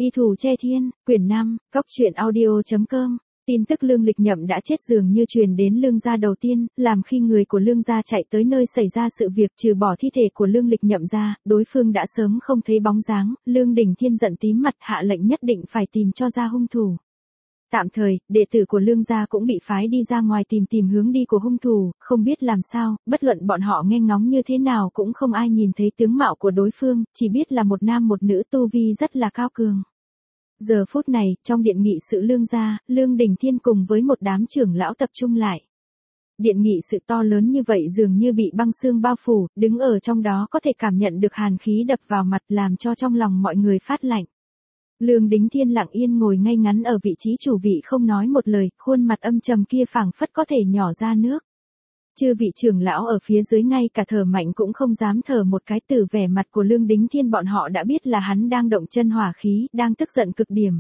Y Thủ Che Thiên, quyển 5, cóc truyện audio.com. Tin tức Lương Lịch Nhậm đã chết dường như truyền đến Lương gia đầu tiên, làm khi người của Lương gia chạy tới nơi xảy ra sự việc, trừ bỏ thi thể của Lương Lịch Nhậm ra, đối phương đã sớm không thấy bóng dáng. Lương Đình Thiên giận tím mặt, hạ lệnh nhất định phải tìm cho ra hung thủ. Tạm thời, đệ tử của Lương gia cũng bị phái đi ra ngoài tìm hướng đi của hung thủ, không biết làm sao, bất luận bọn họ nghe ngóng như thế nào cũng không ai nhìn thấy tướng mạo của đối phương, chỉ biết là một nam một nữ tu vi rất là cao cường. Giờ phút này, trong điện nghị sự Lương gia, Lương Đình Thiên cùng với một đám trưởng lão tập trung lại. Điện nghị sự to lớn như vậy dường như bị băng xương bao phủ, đứng ở trong đó có thể cảm nhận được hàn khí đập vào mặt làm cho trong lòng mọi người phát lạnh. Lương Đình Thiên lặng yên ngồi ngay ngắn ở vị trí chủ vị không nói một lời, khuôn mặt âm trầm kia phảng phất có thể nhỏ ra nước. Chư vị trưởng lão ở phía dưới ngay cả thở mạnh cũng không dám thở một cái, từ vẻ mặt của Lương Đình Thiên bọn họ đã biết là hắn đang động chân hỏa khí, đang tức giận cực điểm.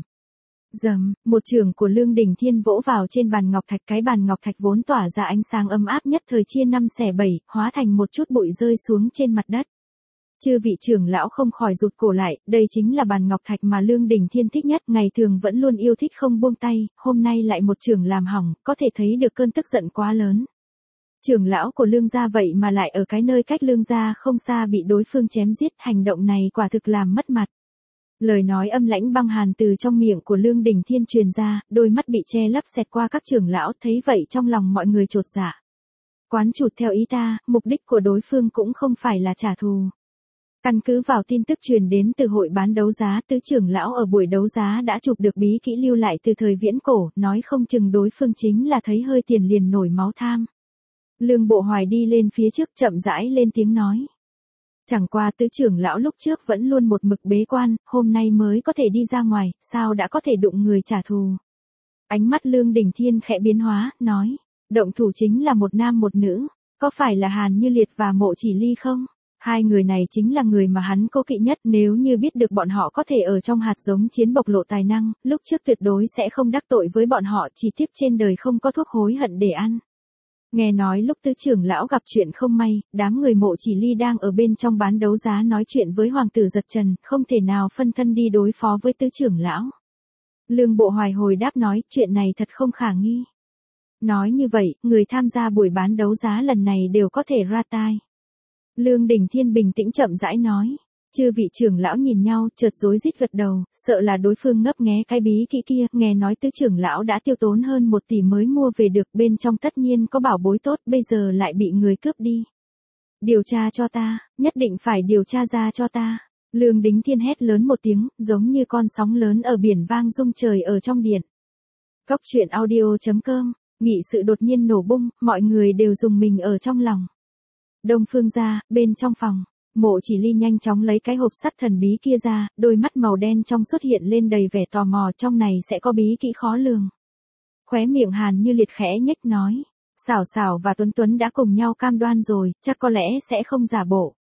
Dầm, một chưởng của Lương Đình Thiên vỗ vào trên bàn ngọc thạch, cái bàn ngọc thạch vốn tỏa ra ánh sáng ấm áp nhất thời chia 5/7, hóa thành một chút bụi rơi xuống trên mặt đất. Chư vị trưởng lão không khỏi rụt cổ lại, đây chính là bàn ngọc thạch mà Lương Đình Thiên thích nhất, ngày thường vẫn luôn yêu thích không buông tay, hôm nay lại một chưởng làm hỏng, có thể thấy được cơn tức giận quá lớn. Trưởng lão của Lương gia vậy mà lại ở cái nơi cách Lương gia không xa bị đối phương chém giết, hành động này quả thực làm mất mặt. Lời nói âm lãnh băng hàn từ trong miệng của Lương Đình Thiên truyền ra, đôi mắt bị che lấp xẹt qua các trưởng lão, thấy vậy trong lòng mọi người chột dạ. Quán chủ, theo ý ta, mục đích của đối phương cũng không phải là trả thù. Căn cứ vào tin tức truyền đến từ hội bán đấu giá, tứ trưởng lão ở buổi đấu giá đã chụp được bí kỹ lưu lại từ thời viễn cổ, nói không chừng đối phương chính là thấy hơi tiền liền nổi máu tham. Lương Bộ Hoài đi lên phía trước chậm rãi lên tiếng nói. Chẳng qua tứ trưởng lão lúc trước vẫn luôn một mực bế quan, hôm nay mới có thể đi ra ngoài, sao đã có thể đụng người trả thù. Ánh mắt Lương Đình Thiên khẽ biến hóa, nói, động thủ chính là một nam một nữ, có phải là Hàn Như Liệt và Mộ Chỉ Ly không? Hai người này chính là người mà hắn cố kỵ nhất, nếu như biết được bọn họ có thể ở trong hạt giống chiến bộc lộ tài năng, lúc trước tuyệt đối sẽ không đắc tội với bọn họ, chỉ tiếc trên đời không có thuốc hối hận để ăn. Nghe nói lúc tứ trưởng lão gặp chuyện không may, đám người Mộ Chỉ Ly đang ở bên trong bán đấu giá nói chuyện với hoàng tử Giật Trần, không thể nào phân thân đi đối phó với tứ trưởng lão. Lương Bộ Hoài hồi đáp nói, chuyện này thật không khả nghi. Nói như vậy, người tham gia buổi bán đấu giá lần này đều có thể ra tai. Lương Đình Thiên bình tĩnh chậm rãi nói. Chư vị trưởng lão nhìn nhau, chợt rối rít gật đầu, sợ là đối phương ngấp nghé cái bí kỹ kia, nghe nói tứ trưởng lão đã tiêu tốn hơn 1 tỷ mới mua về được, bên trong tất nhiên có bảo bối tốt, bây giờ lại bị người cướp đi. Điều tra cho ta, nhất định phải điều tra ra cho ta. Lương Đình Thiên hét lớn một tiếng, giống như con sóng lớn ở biển vang rung trời ở trong điện. Cóc truyện audio.com, nghị sự đột nhiên nổ bung, mọi người đều rùng mình ở trong lòng. Đông Phương gia, bên trong phòng. Mộ Chỉ Ly nhanh chóng lấy cái hộp sắt thần bí kia ra, đôi mắt màu đen trong xuất hiện lên đầy vẻ tò mò, trong này sẽ có bí kỹ khó lường. Khóe miệng Hàn Như Liệt khẽ nhếch nói, Xảo Xảo và Tuấn Tuấn đã cùng nhau cam đoan rồi, chắc có lẽ sẽ không giả bộ.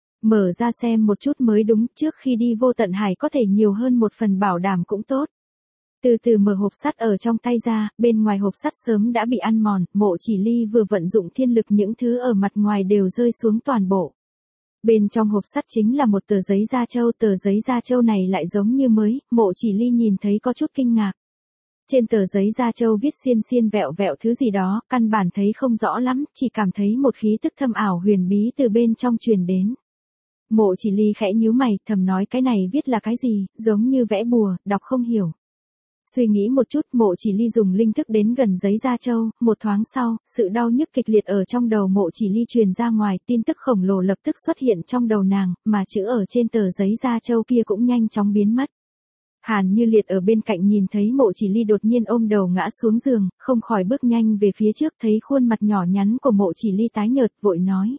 Mở ra xem một chút mới đúng, trước khi đi Vô Tận Hải có thể nhiều hơn một phần bảo đảm cũng tốt. Từ từ mở hộp sắt ở trong tay ra, bên ngoài hộp sắt sớm đã bị ăn mòn, Mộ Chỉ Ly vừa vận dụng thiên lực những thứ ở mặt ngoài đều rơi xuống toàn bộ. Bên trong hộp sắt chính là một tờ giấy da trâu, tờ giấy da trâu này lại giống như mới, Mộ Chỉ Ly nhìn thấy có chút kinh ngạc. Trên tờ giấy da trâu viết xiên xiên vẹo vẹo thứ gì đó, căn bản thấy không rõ lắm, chỉ cảm thấy một khí tức thâm ảo huyền bí từ bên trong truyền đến. Mộ Chỉ Ly khẽ nhíu mày, thầm nói cái này viết là cái gì, giống như vẽ bùa, đọc không hiểu. Suy nghĩ một chút, Mộ Chỉ Ly dùng linh thức đến gần giấy da trâu, một thoáng sau, sự đau nhức kịch liệt ở trong đầu Mộ Chỉ Ly truyền ra ngoài, tin tức khổng lồ lập tức xuất hiện trong đầu nàng, mà chữ ở trên tờ giấy da trâu kia cũng nhanh chóng biến mất. Hàn Như Liệt ở bên cạnh nhìn thấy Mộ Chỉ Ly đột nhiên ôm đầu ngã xuống giường, không khỏi bước nhanh về phía trước, thấy khuôn mặt nhỏ nhắn của Mộ Chỉ Ly tái nhợt, vội nói.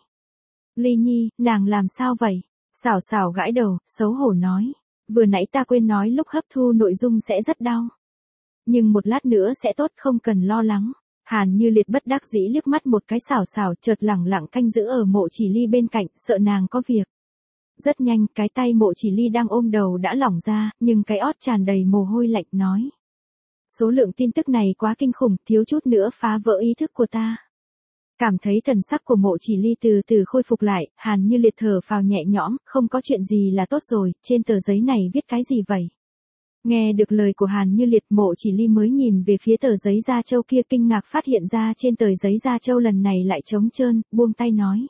Ly Nhi, nàng làm sao vậy? Xảo Xảo gãi đầu, xấu hổ nói. Vừa nãy ta quên nói lúc hấp thu nội dung sẽ rất đau. Nhưng một lát nữa sẽ tốt, không cần lo lắng. Hàn Như Liệt bất đắc dĩ liếc mắt một cái Xảo Xảo, chợt lẳng lặng canh giữ ở Mộ Chỉ Ly bên cạnh, sợ nàng có việc. Rất nhanh, cái tay Mộ Chỉ Ly đang ôm đầu đã lỏng ra, nhưng cái ót tràn đầy mồ hôi lạnh nói. Số lượng tin tức này quá kinh khủng, thiếu chút nữa phá vỡ ý thức của ta. Cảm thấy thần sắc của Mộ Chỉ Ly từ từ khôi phục lại, Hàn Như Liệt thở phào nhẹ nhõm, không có chuyện gì là tốt rồi, trên tờ giấy này viết cái gì vậy? Nghe được lời của Hàn Như Liệt, Mộ Chỉ Ly mới nhìn về phía tờ giấy da trâu kia, kinh ngạc phát hiện ra trên tờ giấy da trâu lần này lại trống trơn, buông tay nói.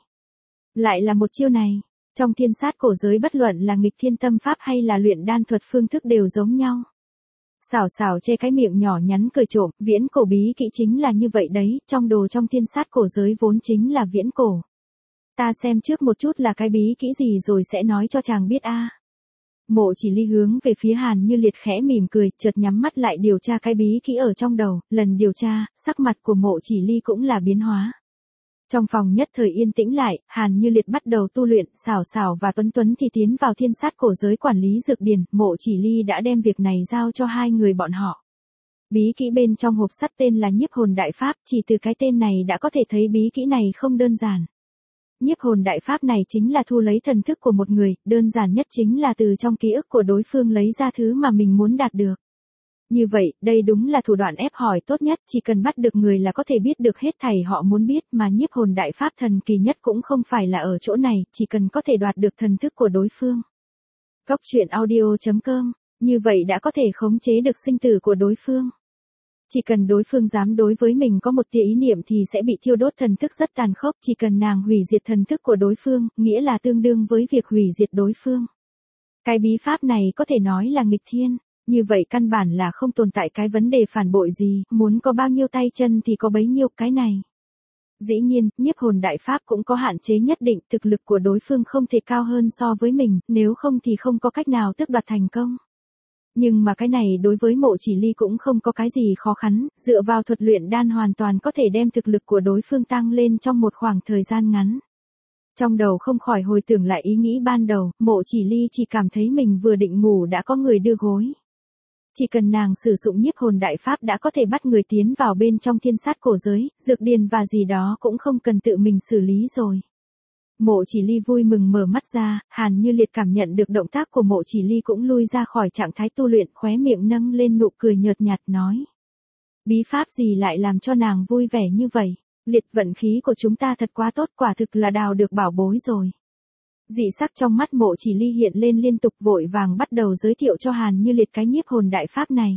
Lại là một chiêu này, trong thiên sát cổ giới bất luận là nghịch thiên tâm pháp hay là luyện đan thuật phương thức đều giống nhau. Xảo xảo che cái miệng nhỏ nhắn cười trộm, viễn cổ bí kỹ chính là như vậy đấy, trong đồ trong thiên sát cổ giới vốn chính là viễn cổ. Ta xem trước một chút là cái bí kỹ gì rồi sẽ nói cho chàng biết a. Mộ Chỉ Ly hướng về phía Hàn Như Liệt khẽ mỉm cười, chợt nhắm mắt lại điều tra cái bí kỹ ở trong đầu, lần điều tra, sắc mặt của Mộ Chỉ Ly cũng là biến hóa. Trong phòng nhất thời yên tĩnh lại, Hàn Như Liệt bắt đầu tu luyện, Xảo Xảo và Tuấn Tuấn thì tiến vào thiên sát cổ giới quản lý dược điển, Mộ Chỉ Ly đã đem việc này giao cho hai người bọn họ. Bí kỹ bên trong hộp sắt tên là Nhiếp Hồn Đại Pháp, chỉ từ cái tên này đã có thể thấy bí kỹ này không đơn giản. Nhiếp Hồn Đại Pháp này chính là thu lấy thần thức của một người, đơn giản nhất chính là từ trong ký ức của đối phương lấy ra thứ mà mình muốn đạt được. Như vậy, đây đúng là thủ đoạn ép hỏi tốt nhất, chỉ cần bắt được người là có thể biết được hết thảy họ muốn biết, mà Nhiếp Hồn Đại Pháp thần kỳ nhất cũng không phải là ở chỗ này, chỉ cần có thể đoạt được thần thức của đối phương. Cốc truyện audio.com, như vậy đã có thể khống chế được sinh tử của đối phương. Chỉ cần đối phương dám đối với mình có một tia ý niệm thì sẽ bị thiêu đốt thần thức rất tàn khốc, chỉ cần nàng hủy diệt thần thức của đối phương, nghĩa là tương đương với việc hủy diệt đối phương. Cái bí pháp này có thể nói là nghịch thiên, như vậy căn bản là không tồn tại cái vấn đề phản bội gì, muốn có bao nhiêu tay chân thì có bấy nhiêu cái này. Dĩ nhiên, Nhiếp Hồn Đại Pháp cũng có hạn chế nhất định, thực lực của đối phương không thể cao hơn so với mình, nếu không thì không có cách nào tước đoạt thành công. Nhưng mà cái này đối với Mộ Chỉ Ly cũng không có cái gì khó khăn, dựa vào thuật luyện đan hoàn toàn có thể đem thực lực của đối phương tăng lên trong một khoảng thời gian ngắn. Trong đầu không khỏi hồi tưởng lại ý nghĩ ban đầu, Mộ Chỉ Ly chỉ cảm thấy mình vừa định ngủ đã có người đưa gối. Chỉ cần nàng sử dụng Nhiếp Hồn Đại Pháp đã có thể bắt người tiến vào bên trong thiên sát cổ giới, dược điển và gì đó cũng không cần tự mình xử lý rồi. Mộ Chỉ Ly vui mừng mở mắt ra, Hàn Như Liệt cảm nhận được động tác của Mộ Chỉ Ly cũng lui ra khỏi trạng thái tu luyện, khóe miệng nâng lên nụ cười nhợt nhạt nói. Bí pháp gì lại làm cho nàng vui vẻ như vậy? Liệt, vận khí của chúng ta thật quá tốt, quả thực là đào được bảo bối rồi. Dị sắc trong mắt Mộ Chỉ Ly hiện lên liên tục, vội vàng bắt đầu giới thiệu cho Hàn Như Liệt cái Nhiếp Hồn Đại Pháp này.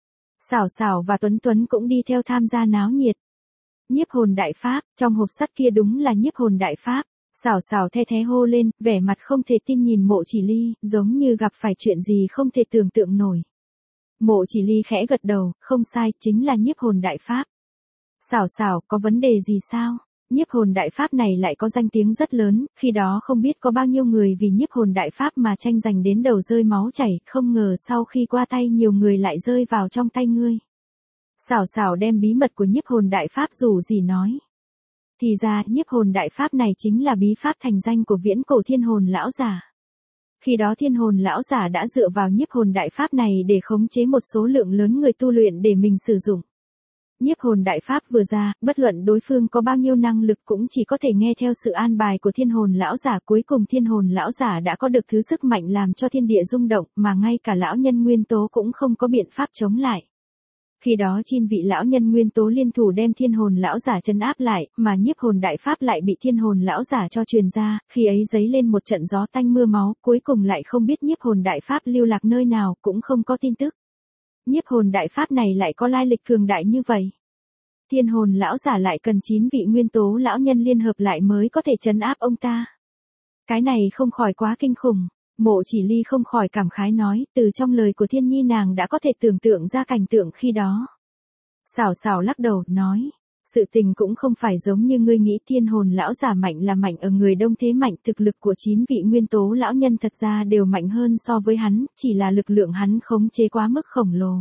Xảo Xảo và Tuấn Tuấn cũng đi theo tham gia náo nhiệt. Nhiếp Hồn Đại Pháp, trong hộp sắt kia đúng là Nhiếp Hồn Đại Pháp. Xảo Xảo the thé hô lên, vẻ mặt không thể tin nhìn Mộ Chỉ Ly, giống như gặp phải chuyện gì không thể tưởng tượng nổi. Mộ Chỉ Ly khẽ gật đầu, không sai, chính là Nhiếp Hồn Đại Pháp. Xảo Xảo, có vấn đề gì sao? Nhiếp Hồn Đại Pháp này lại có danh tiếng rất lớn, khi đó không biết có bao nhiêu người vì Nhiếp Hồn Đại Pháp mà tranh giành đến đầu rơi máu chảy, không ngờ sau khi qua tay nhiều người lại rơi vào trong tay ngươi. Xảo Xảo đem bí mật của Nhiếp Hồn Đại Pháp dù gì nói. Thì ra, Nhiếp Hồn Đại Pháp này chính là bí pháp thành danh của viễn cổ Thiên Hồn lão giả. Khi đó Thiên Hồn lão giả đã dựa vào Nhiếp Hồn Đại Pháp này để khống chế một số lượng lớn người tu luyện để mình sử dụng. Nhiếp Hồn Đại Pháp vừa ra, bất luận đối phương có bao nhiêu năng lực cũng chỉ có thể nghe theo sự an bài của Thiên Hồn lão giả, cuối cùng Thiên Hồn lão giả đã có được thứ sức mạnh làm cho thiên địa rung động, mà ngay cả lão nhân nguyên tố cũng không có biện pháp chống lại. Khi đó 9 vị lão nhân nguyên tố liên thủ đem Thiên Hồn lão giả trấn áp lại, mà Nhiếp Hồn Đại Pháp lại bị Thiên Hồn lão giả cho truyền ra, khi ấy giấy lên một trận gió tanh mưa máu, cuối cùng lại không biết Nhiếp Hồn Đại Pháp lưu lạc nơi nào, cũng không có tin tức. Nhiếp Hồn Đại Pháp này lại có lai lịch cường đại như vậy. Thiên Hồn lão giả lại cần 9 vị nguyên tố lão nhân liên hợp lại mới có thể trấn áp ông ta. Cái này không khỏi quá kinh khủng. Mộ Chỉ Ly không khỏi cảm khái nói, từ trong lời của Thiên Nhi nàng đã có thể tưởng tượng ra cảnh tượng khi đó. Xảo Xảo lắc đầu, nói, sự tình cũng không phải giống như ngươi nghĩ, Thiên Hồn lão giả mạnh là mạnh ở người đông thế mạnh, thực lực của 9 vị nguyên tố lão nhân thật ra đều mạnh hơn so với hắn, chỉ là lực lượng hắn khống chế quá mức khổng lồ.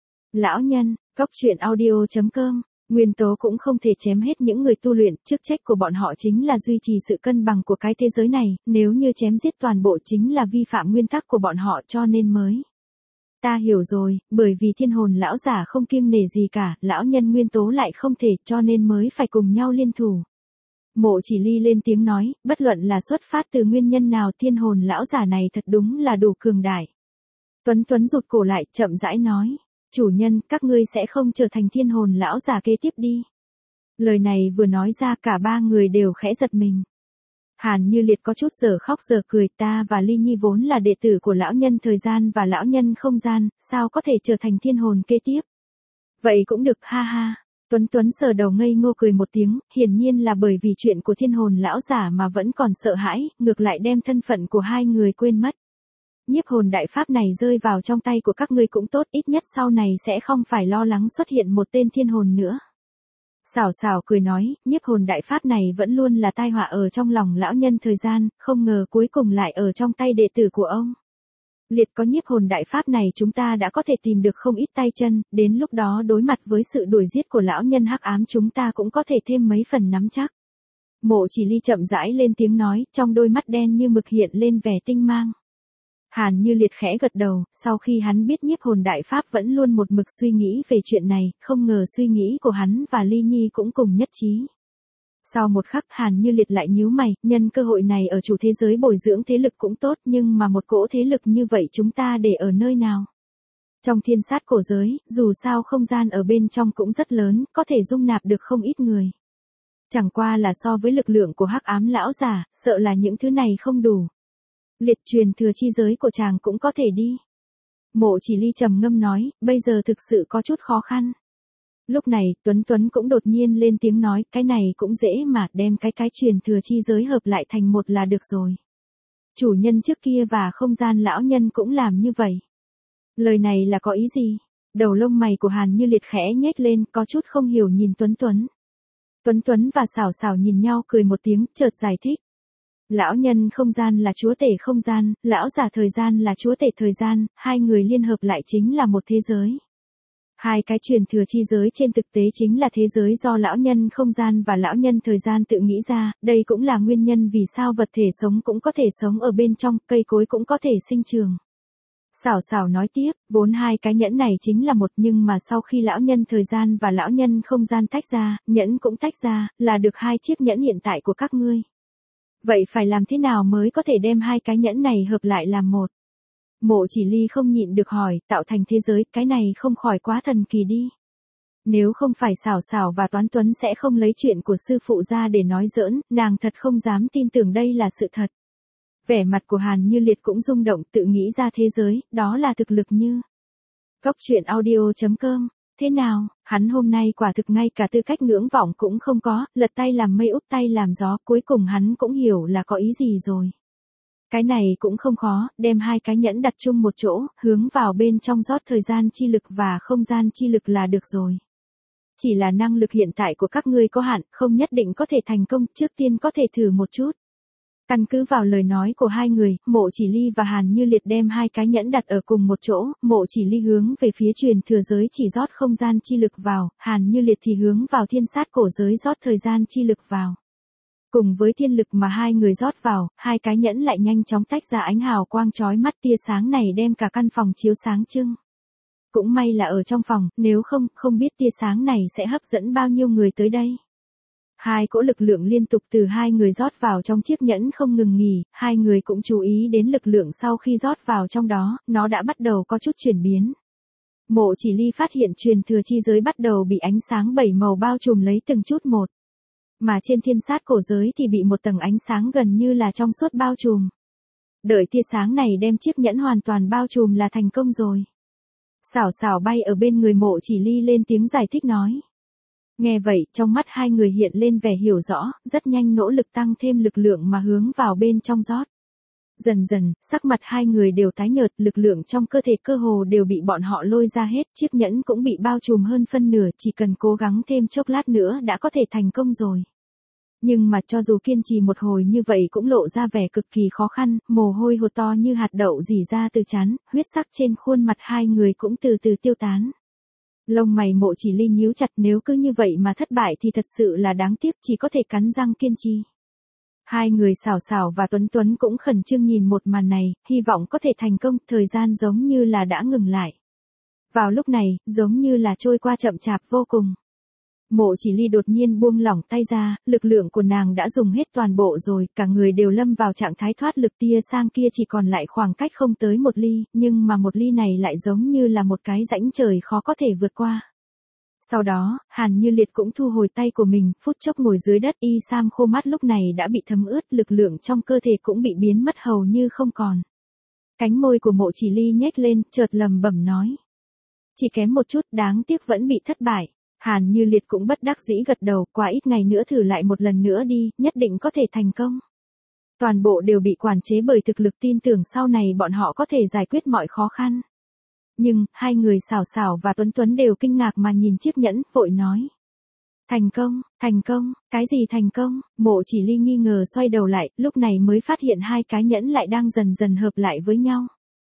Lão nhân, Cốc truyện audio.com. Nguyên tố cũng không thể chém hết những người tu luyện, chức trách của bọn họ chính là duy trì sự cân bằng của cái thế giới này, nếu như chém giết toàn bộ chính là vi phạm nguyên tắc của bọn họ, cho nên mới. Ta hiểu rồi, bởi vì Thiên Hồn lão giả không kiêng nể gì cả, lão nhân nguyên tố lại không thể, cho nên mới phải cùng nhau liên thủ. Mộ Chỉ Ly lên tiếng nói, bất luận là xuất phát từ nguyên nhân nào, Thiên Hồn lão giả này thật đúng là đủ cường đại. Tuấn Tuấn rụt cổ lại, chậm rãi nói. Chủ nhân, các ngươi sẽ không trở thành Thiên Hồn lão giả kế tiếp đi. Lời này vừa nói ra, cả ba người đều khẽ giật mình. Hàn Như Liệt có chút giờ khóc giờ cười, ta và Ly Nhi vốn là đệ tử của lão nhân thời gian và lão nhân không gian, sao có thể trở thành thiên hồn kế tiếp? Vậy cũng được, ha ha. Tuấn Tuấn sờ đầu ngây ngô cười một tiếng, hiển nhiên là bởi vì chuyện của thiên hồn lão giả mà vẫn còn sợ hãi, ngược lại đem thân phận của hai người quên mất. Nhiếp hồn đại pháp này rơi vào trong tay của các ngươi cũng tốt, ít nhất sau này sẽ không phải lo lắng xuất hiện một tên thiên hồn nữa. Xảo xảo cười nói, nhiếp hồn đại pháp này vẫn luôn là tai họa ở trong lòng lão nhân thời gian, không ngờ cuối cùng lại ở trong tay đệ tử của ông. Liệt có nhiếp hồn đại pháp này chúng ta đã có thể tìm được không ít tay chân, đến lúc đó đối mặt với sự đuổi giết của lão nhân hắc ám chúng ta cũng có thể thêm mấy phần nắm chắc. Mộ Chỉ Ly chậm rãi lên tiếng nói, trong đôi mắt đen như mực hiện lên vẻ tinh mang. Hàn Như Liệt khẽ gật đầu, sau khi hắn biết nhiếp hồn đại pháp vẫn luôn một mực suy nghĩ về chuyện này, không ngờ suy nghĩ của hắn và Ly Nhi cũng cùng nhất trí. Sau một khắc Hàn Như Liệt lại nhíu mày, nhân cơ hội này ở chủ thế giới bồi dưỡng thế lực cũng tốt, nhưng mà một cỗ thế lực như vậy chúng ta để ở nơi nào? Trong thiên sát cổ giới, dù sao không gian ở bên trong cũng rất lớn, có thể dung nạp được không ít người. Chẳng qua là so với lực lượng của hắc ám lão giả, sợ là những thứ này không đủ. Liệt truyền thừa chi giới của chàng cũng có thể đi. Mộ Chỉ Ly trầm ngâm nói, bây giờ thực sự có chút khó khăn. Lúc này, Tuấn Tuấn cũng đột nhiên lên tiếng nói, cái này cũng dễ mà, đem cái truyền thừa chi giới hợp lại thành một là được rồi. Chủ nhân trước kia và không gian lão nhân cũng làm như vậy. Lời này là có ý gì? Đầu lông mày của Hàn Như Liệt khẽ nhếch lên, có chút không hiểu nhìn Tuấn Tuấn. Tuấn Tuấn và Xảo Xảo nhìn nhau cười một tiếng, chợt giải thích. Lão nhân không gian là chúa tể không gian, lão giả thời gian là chúa tể thời gian, hai người liên hợp lại chính là một thế giới. Hai cái truyền thừa chi giới trên thực tế chính là thế giới do lão nhân không gian và lão nhân thời gian tự nghĩ ra, đây cũng là nguyên nhân vì sao vật thể sống cũng có thể sống ở bên trong, cây cối cũng có thể sinh trường. Xảo Xảo nói tiếp, vốn hai cái nhẫn này chính là một, nhưng mà sau khi lão nhân thời gian và lão nhân không gian tách ra, nhẫn cũng tách ra, là được hai chiếc nhẫn hiện tại của các ngươi. Vậy phải làm thế nào mới có thể đem hai cái nhẫn này hợp lại làm một? Mộ Chỉ Ly không nhịn được hỏi, tạo thành thế giới, cái này không khỏi quá thần kỳ đi. Nếu không phải Xảo Xảo và Toán Tuấn sẽ không lấy chuyện của sư phụ ra để nói giỡn, nàng thật không dám tin tưởng đây là sự thật. Vẻ mặt của Hàn Như Liệt cũng rung động, tự nghĩ ra thế giới, đó là thực lực như. Coctruyện.audio.com. Thế nào, hắn hôm nay quả thực ngay cả tư cách ngưỡng vọng cũng không có, lật tay làm mây úp tay làm gió, cuối cùng hắn cũng hiểu là có ý gì rồi. Cái này cũng không khó, đem hai cái nhẫn đặt chung một chỗ, hướng vào bên trong rót thời gian chi lực và không gian chi lực là được rồi. Chỉ là năng lực hiện tại của các ngươi có hạn, không nhất định có thể thành công, trước tiên có thể thử một chút. Căn cứ vào lời nói của hai người, Mộ Chỉ Ly và Hàn Như Liệt đem hai cái nhẫn đặt ở cùng một chỗ, Mộ Chỉ Ly hướng về phía truyền thừa giới chỉ rót không gian chi lực vào, Hàn Như Liệt thì hướng vào thiên sát cổ giới rót thời gian chi lực vào. Cùng với thiên lực mà hai người rót vào, hai cái nhẫn lại nhanh chóng tách ra ánh hào quang chói mắt, tia sáng này đem cả căn phòng chiếu sáng trưng. Cũng may là ở trong phòng, nếu không, không biết tia sáng này sẽ hấp dẫn bao nhiêu người tới đây. Hai cỗ lực lượng liên tục từ hai người rót vào trong chiếc nhẫn không ngừng nghỉ, hai người cũng chú ý đến lực lượng sau khi rót vào trong đó, nó đã bắt đầu có chút chuyển biến. Mộ Chỉ Ly phát hiện truyền thừa chi giới bắt đầu bị ánh sáng bảy màu bao trùm lấy từng chút một. Mà trên thiên sát cổ giới thì bị một tầng ánh sáng gần như là trong suốt bao trùm. Đợi tia sáng này đem chiếc nhẫn hoàn toàn bao trùm là thành công rồi. Xảo Xảo bay ở bên người Mộ Chỉ Ly lên tiếng giải thích nói. Nghe vậy, trong mắt hai người hiện lên vẻ hiểu rõ, rất nhanh nỗ lực tăng thêm lực lượng mà hướng vào bên trong rót. Dần dần, sắc mặt hai người đều tái nhợt, lực lượng trong cơ thể cơ hồ đều bị bọn họ lôi ra hết, chiếc nhẫn cũng bị bao trùm hơn phân nửa, chỉ cần cố gắng thêm chốc lát nữa đã có thể thành công rồi. Nhưng mà cho dù kiên trì một hồi như vậy cũng lộ ra vẻ cực kỳ khó khăn, mồ hôi hột to như hạt đậu rỉ ra từ trán, huyết sắc trên khuôn mặt hai người cũng từ từ tiêu tán. Lông mày Mộ Chỉ Ly nhíu chặt, nếu cứ như vậy mà thất bại thì thật sự là đáng tiếc, chỉ có thể cắn răng kiên trì. Hai người Xảo Xảo và Tuấn Tuấn cũng khẩn trương nhìn một màn này, hy vọng có thể thành công, thời gian giống như là đã ngừng lại. Vào lúc này, giống như là trôi qua chậm chạp vô cùng. Mộ Chỉ Ly đột nhiên buông lỏng tay ra, lực lượng của nàng đã dùng hết toàn bộ rồi, cả người đều lâm vào trạng thái thoát lực, tia sang kia chỉ còn lại khoảng cách không tới một ly, nhưng mà một ly này lại giống như là một cái rãnh trời khó có thể vượt qua. Sau đó, Hàn Như Liệt cũng thu hồi tay của mình, phút chốc ngồi dưới đất, y sam khô mắt lúc này đã bị thấm ướt, lực lượng trong cơ thể cũng bị biến mất hầu như không còn. Cánh môi của Mộ Chỉ Ly nhếch lên, chợt lẩm bẩm nói. Chỉ kém một chút, đáng tiếc vẫn bị thất bại. Hàn Như Liệt cũng bất đắc dĩ gật đầu, qua ít ngày nữa thử lại một lần nữa đi, nhất định có thể thành công. Toàn bộ đều bị quản chế bởi thực lực, tin tưởng sau này bọn họ có thể giải quyết mọi khó khăn. Nhưng, hai người Sảo Sảo và Tuấn Tuấn đều kinh ngạc mà nhìn chiếc nhẫn, vội nói. Thành công, cái gì thành công? Mộ Chỉ Ly nghi ngờ xoay đầu lại, lúc này mới phát hiện hai cái nhẫn lại đang dần dần hợp lại với nhau.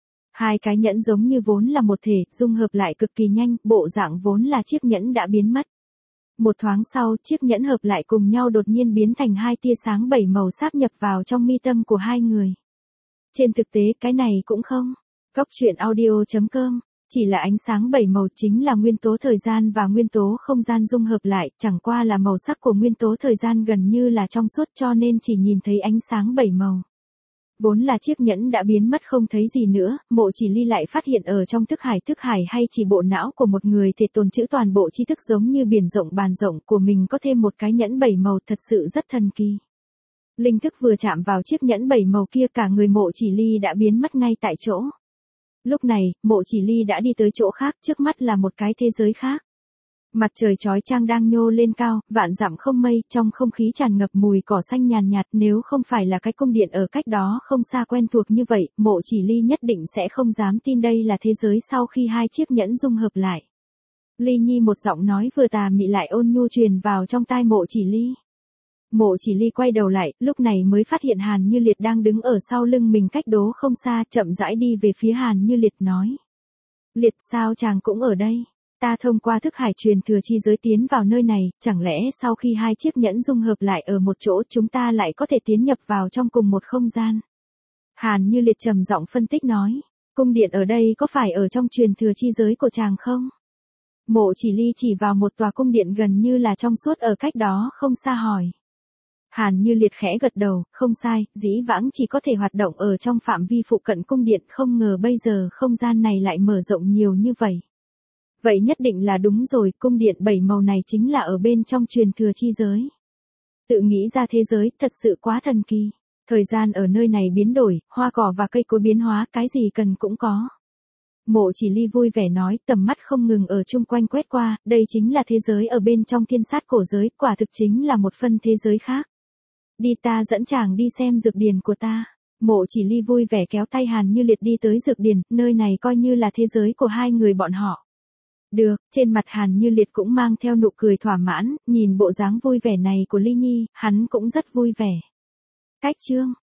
Hai cái nhẫn giống như vốn là một thể, dung hợp lại cực kỳ nhanh, bộ dạng vốn là chiếc nhẫn đã biến mất. Một thoáng sau, chiếc nhẫn hợp lại cùng nhau đột nhiên biến thành hai tia sáng 7 màu sáp nhập vào trong mi tâm của hai người. Trên thực tế cái này cũng không. Góc truyện audio.com, chỉ là ánh sáng 7 màu chính là nguyên tố thời gian và nguyên tố không gian dung hợp lại, chẳng qua là màu sắc của nguyên tố thời gian gần như là trong suốt cho nên chỉ nhìn thấy ánh sáng 7 màu. Vốn là chiếc nhẫn đã biến mất không thấy gì nữa, Mộ Chỉ Ly lại phát hiện ở trong thức hải hay chỉ bộ não của một người thể tồn trữ toàn bộ tri thức giống như biển rộng bàn rộng của mình có thêm một cái nhẫn 7 màu thật sự rất thần kỳ. Linh thức vừa chạm vào chiếc nhẫn 7 màu kia cả người Mộ Chỉ Ly đã biến mất ngay tại chỗ. Lúc này, Mộ Chỉ Ly đã đi tới chỗ khác, trước mắt là một cái thế giới khác. Mặt trời chói chang đang nhô lên cao, vạn dặm không mây, trong không khí tràn ngập mùi cỏ xanh nhàn nhạt, nếu không phải là cái cung điện ở cách đó không xa quen thuộc như vậy, Mộ Chỉ Ly nhất định sẽ không dám tin đây là thế giới sau khi hai chiếc nhẫn dung hợp lại. Ly Nhi, một giọng nói vừa tà mị lại ôn nhu truyền vào trong tai Mộ Chỉ Ly. Mộ Chỉ Ly quay đầu lại, lúc này mới phát hiện Hàn Như Liệt đang đứng ở sau lưng mình cách đó không xa, chậm rãi đi về phía Hàn Như Liệt nói. Liệt, sao chàng cũng ở đây? Ta thông qua thức hải truyền thừa chi giới tiến vào nơi này, chẳng lẽ sau khi hai chiếc nhẫn dung hợp lại ở một chỗ chúng ta lại có thể tiến nhập vào trong cùng một không gian? Hàn Như Liệt trầm giọng phân tích nói. Cung điện ở đây có phải ở trong truyền thừa chi giới của chàng không? Mộ Chỉ Ly chỉ vào một tòa cung điện gần như là trong suốt ở cách đó không xa hỏi. Hàn Như Liệt khẽ gật đầu, không sai, dĩ vãng chỉ có thể hoạt động ở trong phạm vi phụ cận cung điện, không ngờ bây giờ không gian này lại mở rộng nhiều như vậy. Vậy nhất định là đúng rồi, cung điện 7 màu này chính là ở bên trong truyền thừa chi giới. Tự nghĩ ra thế giới, thật sự quá thần kỳ. Thời gian ở nơi này biến đổi, hoa cỏ và cây cối biến hóa, cái gì cần cũng có. Mộ Chỉ Ly vui vẻ nói, tầm mắt không ngừng ở chung quanh quét qua, đây chính là thế giới ở bên trong thiên sát cổ giới, quả thực chính là một phân thế giới khác. Đi, ta dẫn chàng đi xem dược điền của ta. Mộ Chỉ Ly vui vẻ kéo tay Hàn Như Liệt đi tới dược điền, nơi này coi như là thế giới của hai người bọn họ. Được, trên mặt Hàn Như Liệt cũng mang theo nụ cười thỏa mãn, nhìn bộ dáng vui vẻ này của Ly Nhi, hắn cũng rất vui vẻ. Cách chương